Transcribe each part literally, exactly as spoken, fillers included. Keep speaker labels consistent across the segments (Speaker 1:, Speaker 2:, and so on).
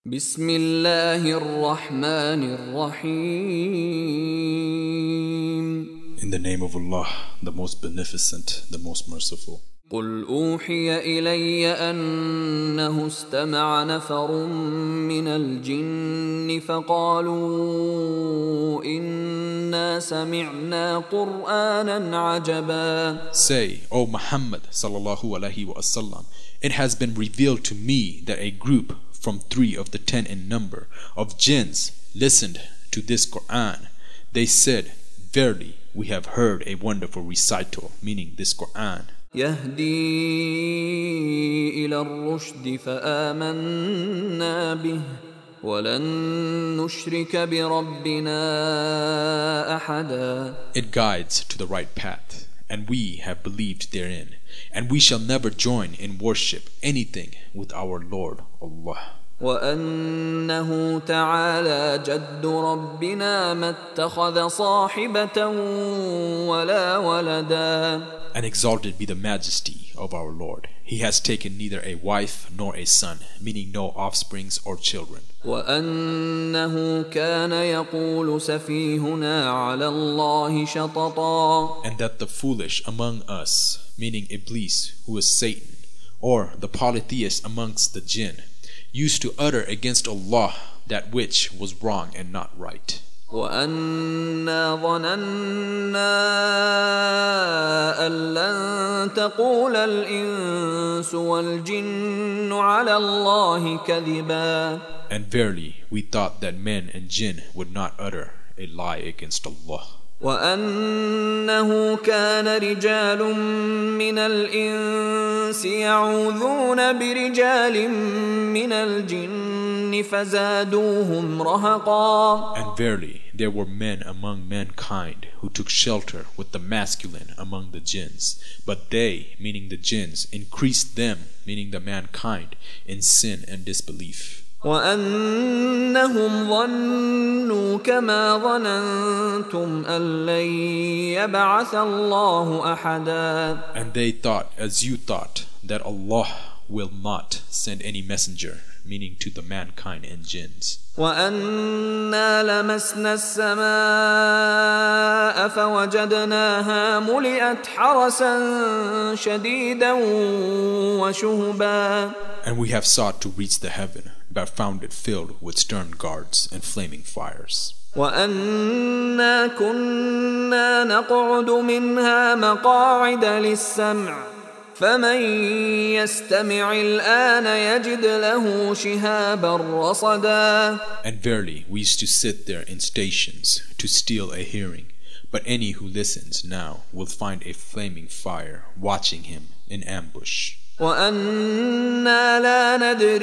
Speaker 1: بسم الله الرحمن الرحيم.
Speaker 2: In the name of Allah, the most beneficent, the most merciful.
Speaker 1: قل أوحي إلي أنه استمع نفر من الجن فقالوا إنا سمعنا قرآنا عجبا.
Speaker 2: Say, O Muhammad sallallahu alaihi wasallam, it has been revealed to me that a group from three of the ten in number of jinns listened to this Quran. They said, verily, we have heard a wonderful recital, meaning this Quran.
Speaker 1: يهدي إلى الرشد فآمنا به ولن نشرك بربنا أحدا.
Speaker 2: It guides to the right path, and we have believed therein, and we shall never join in worship anything with our Lord Allah.
Speaker 1: وأنه تعالى جد ربنا ما اتخذ صاحبة ولا ولدا.
Speaker 2: And exalted be the majesty of our Lord. He has taken neither a wife nor a son, meaning no offsprings or children.
Speaker 1: وأنه كان يقول سفيهنا على الله شططا.
Speaker 2: And that the foolish among us, meaning Iblis, who is Satan, or the polytheists amongst the jinn, used to utter against Allah that which was wrong and not right.
Speaker 1: وأنا ظننا أن لن تقول الإنس والجن على الله كذبا.
Speaker 2: And verily, we thought that men and jinn would not utter a lie against Allah.
Speaker 1: وأنه كان رجال من الإنس يعوذون برجال من الجن فزادوهم رهقا.
Speaker 2: And verily, there were men among mankind who took shelter with the masculine among the jinns, but they, meaning the jinns, increased them, meaning the mankind, in sin and disbelief.
Speaker 1: وأنهم ظنوا كما ظننتم أن لن يبعث الله أحدا.
Speaker 2: And they thought, as you thought, that Allah will not send any messenger, meaning to the mankind and jinns.
Speaker 1: وأنا لمسنا السماء فوجدناها ملئت حرسا شديدا وشهبا.
Speaker 2: And we have sought to reach the heaven, but found it filled with stern guards and flaming fires.
Speaker 1: وأنا كنا نقعد منها مقاعد للسمع فمن يستمع الآن يجد له شهابا رصدا.
Speaker 2: And verily, we used to sit there in stations to steal a hearing, but any who listens now will find a flaming fire watching him in ambush.
Speaker 1: وأنا لا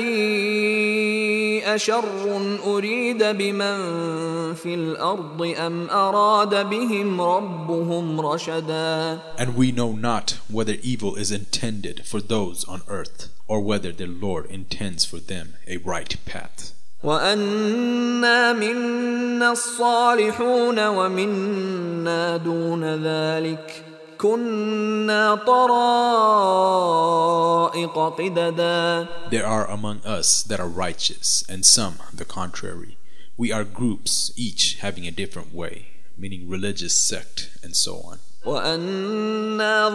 Speaker 1: ندري أشر أريد بمن في الأرض أم أراد بهم ربهم رشدا.
Speaker 2: And we know not whether evil is intended for those on earth, or whether their Lord intends for them a right path.
Speaker 1: وأنا منا الصالحون ومنا دون ذلك كنا طرائق قددا.
Speaker 2: There are among us that are righteous, and some the contrary. We are groups, each having a different way, meaning religious sect and so on.
Speaker 1: وأنا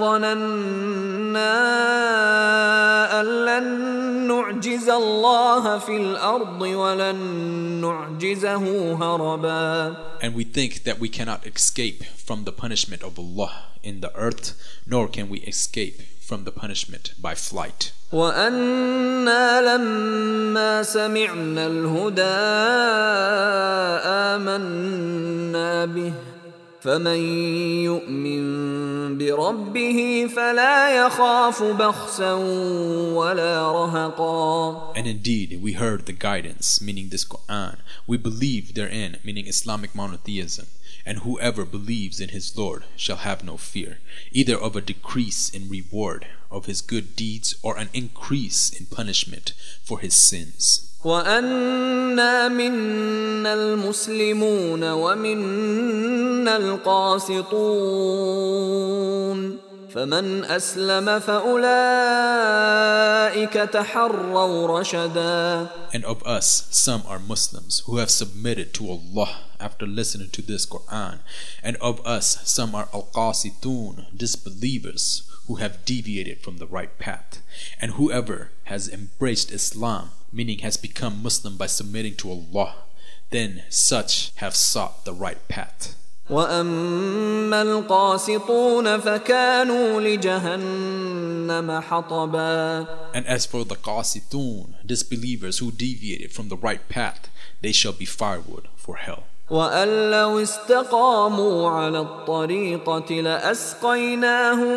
Speaker 1: ظننا أن لن نعجز الله في الأرض ولن نعجزه هربا.
Speaker 2: And we think that we cannot escape from the punishment of Allah in the earth, nor can we escape from the punishment by flight.
Speaker 1: وأنا لما سمعنا الهدى آمنا به فمن يؤمن بربه فلا يخاف بخسا ولا رهقا.
Speaker 2: And indeed, we heard the guidance, meaning this Quran. We believe therein, meaning Islamic monotheism. And whoever believes in his Lord shall have no fear, either of a decrease in reward of his good deeds or an increase in punishment for his sins.
Speaker 1: وأنا منا المسلمون ومنا القاسطون فمن أسلم فأولئك تحروا رشدا.
Speaker 2: And of us, some are Muslims who have submitted to Allah after listening to this Quran. And of us, some are al-qasitun, disbelievers who have deviated from the right path. And whoever has embraced Islam, meaning has become Muslim by submitting to Allah, then such have sought the right path.
Speaker 1: وَأَمَّا الْقَاسِطُونَ فَكَانُوا لِجَهَنَّمَ حَطَبًا.
Speaker 2: And as for the qasitun, disbelievers who deviated from the right path, they shall be firewood for hell.
Speaker 1: وَأَن لَّوْ اسْتَقَامُوا عَلَى الطَّرِيقَةِ لَأَسْقَيْنَاهُم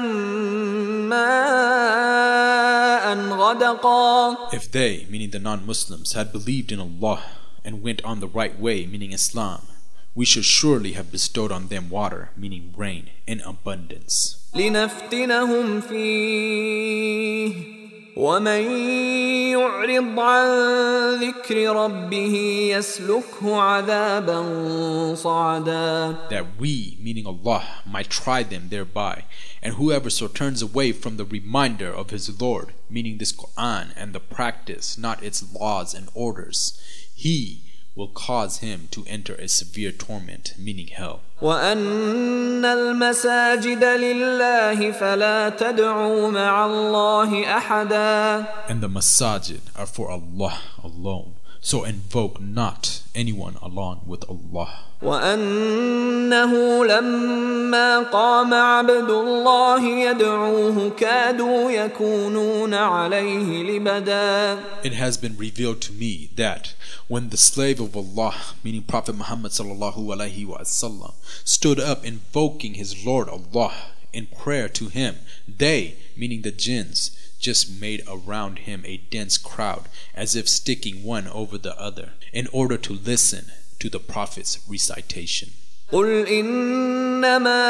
Speaker 1: مَّاءً غَدَقًا.
Speaker 2: If they, meaning the non-Muslims, had believed in Allah and went on the right way, meaning Islam, we should surely have bestowed on them water, meaning rain, in abundance.
Speaker 1: لِنَفْتِنَهُمْ فِيهِ وَمَن يُعْرِضْ عَن ذِكْرِ رَبِّهِ يَسْلُكْهُ عَذَابًا صَعَدًا.
Speaker 2: That we, meaning Allah, might try them thereby. And whoever so turns away from the reminder of his Lord, meaning this Quran, and the practice, not its laws and orders, he will cause him to enter a severe torment, meaning hell.
Speaker 1: وَأَنَّ الْمَسَاجِدَ لِلَّهِ فَلَا تَدْعُوا مَعَ اللَّهِ أَحَدًا.
Speaker 2: And the masajid are for Allah alone, so invoke not anyone along with Allah.
Speaker 1: وَأَنَّهُ لَمَّا قَامَ عَبْدُ اللَّهِ يَدْعُوهُ كَادُوا يَكُونُونَ عَلَيْهِ لِبَدًا.
Speaker 2: It has been revealed to me that when the slave of Allah, meaning Prophet Muhammad sallallahu alaihi wasallam, stood up invoking his Lord Allah in prayer to him, they, meaning the jinns, just made around him a dense crowd, as if sticking one over the other, in order to listen to the Prophet's recitation.
Speaker 1: قُلْ إِنَّمَا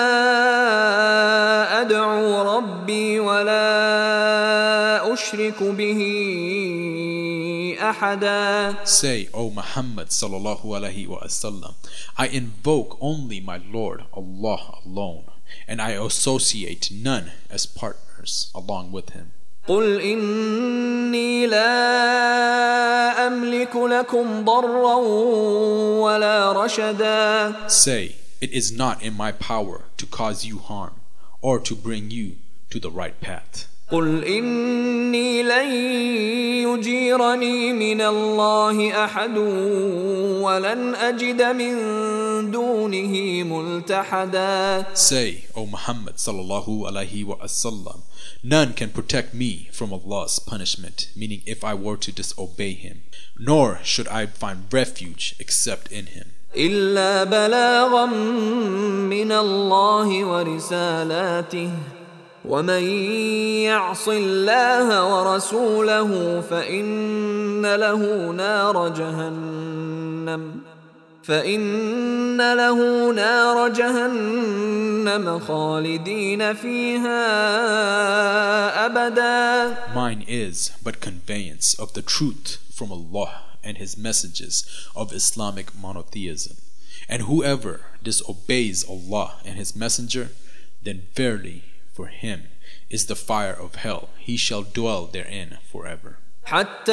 Speaker 1: أَدْعُو رَبِّي وَلَا أُشْرِكُ بِهِ أَحَدًا.
Speaker 2: Say, O Muhammad sallallahu alaihi wasallam, I invoke only my Lord Allah alone, and I associate none as partners along with him.
Speaker 1: قُلْ إِنِّي لَا أَمْلِكُ لَكُمْ ضَرًّا وَلَا رَشَدًا.
Speaker 2: Say, it is not in my power to cause you harm or to bring you to the right path.
Speaker 1: قُلْ إِنِّي لَن يُجِيرَنِي مِنَ اللَّهِ أَحَدٌ وَلَنْ أَجِدَ مِن دُونِهِ مُلْتَحَدًا.
Speaker 2: Say, O Muhammad sallallahu alaihi wasallam, none can protect me from Allah's punishment, meaning if I were to disobey him, nor should I find refuge except in him.
Speaker 1: إِلَّا بَلَاغًا مِّنَ اللَّهِ وَرِسَالَاتِهِ وَمَن يَعْصِ اللَّهَ وَرَسُولَهُ فَإِنَّ لَهُ نَارَ جَهَنَّمَ فَإِنَّ لَهُ نَارَ جَهَنَّمَ خَالِدِينَ فِيهَا أَبَدًا.
Speaker 2: Mine is but conveyance of the truth from Allah and his messages of Islamic monotheism. And whoever disobeys Allah and his messenger, then verily for him is the fire of hell. He shall dwell therein forever.
Speaker 1: حتى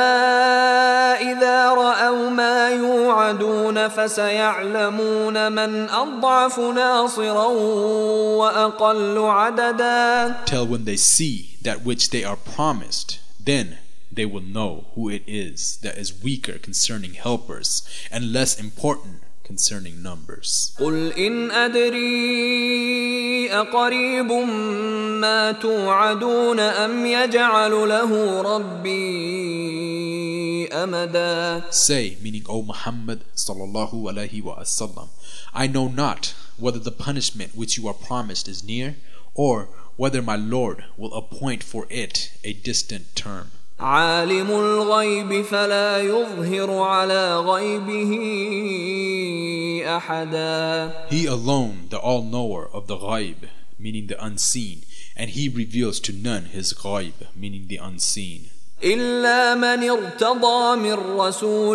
Speaker 1: إذا رأوا ما يوعدون فسيعلمون من أضعف ناصرا وأقل عددا.
Speaker 2: Till when they see that which they are promised, then they will know who it is that is weaker concerning helpers and less important concerning numbers.
Speaker 1: قل إن أدري أقريب ما توعدون أم يجعل له ربي أمدا.
Speaker 2: Say, meaning O Muhammad sallallahu alaihi wasallam, I know not whether the punishment which you are promised is near, or whether my Lord will appoint for it a distant term.
Speaker 1: عالم الغيب فلا يظهر على غيبه أحدا.
Speaker 2: He alone, the all-knower of the ghaib, meaning the unseen, and he reveals to none his ghaib, meaning the unseen.
Speaker 1: إلا من ارتضى من رسول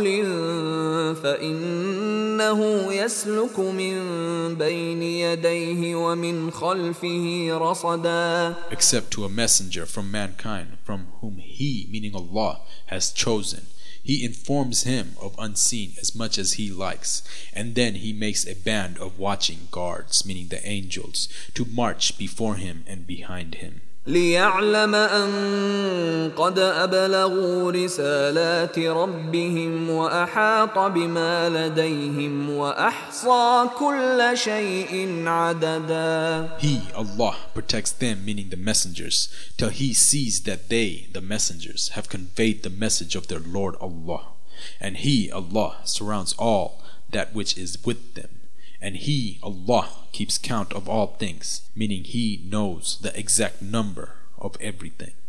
Speaker 1: فإنه يسلك من بين يديه ومن خلفه رصدا.
Speaker 2: Except to a messenger from mankind, from whom he, meaning Allah, has chosen. He informs him of unseen as much as he likes, and then he makes a band of watching guards, meaning the angels, to march before him and behind him.
Speaker 1: ليعلم أن قد أبلغوا رسالات ربهم وأحاط بما لديهم وأحصى كل شيء عددا.
Speaker 2: He, Allah, protects them, meaning the messengers, till he sees that they, the messengers, have conveyed the message of their Lord Allah. And he, Allah, surrounds all that which is with them. And he, Allah, keeps count of all things, meaning he knows the exact number of everything.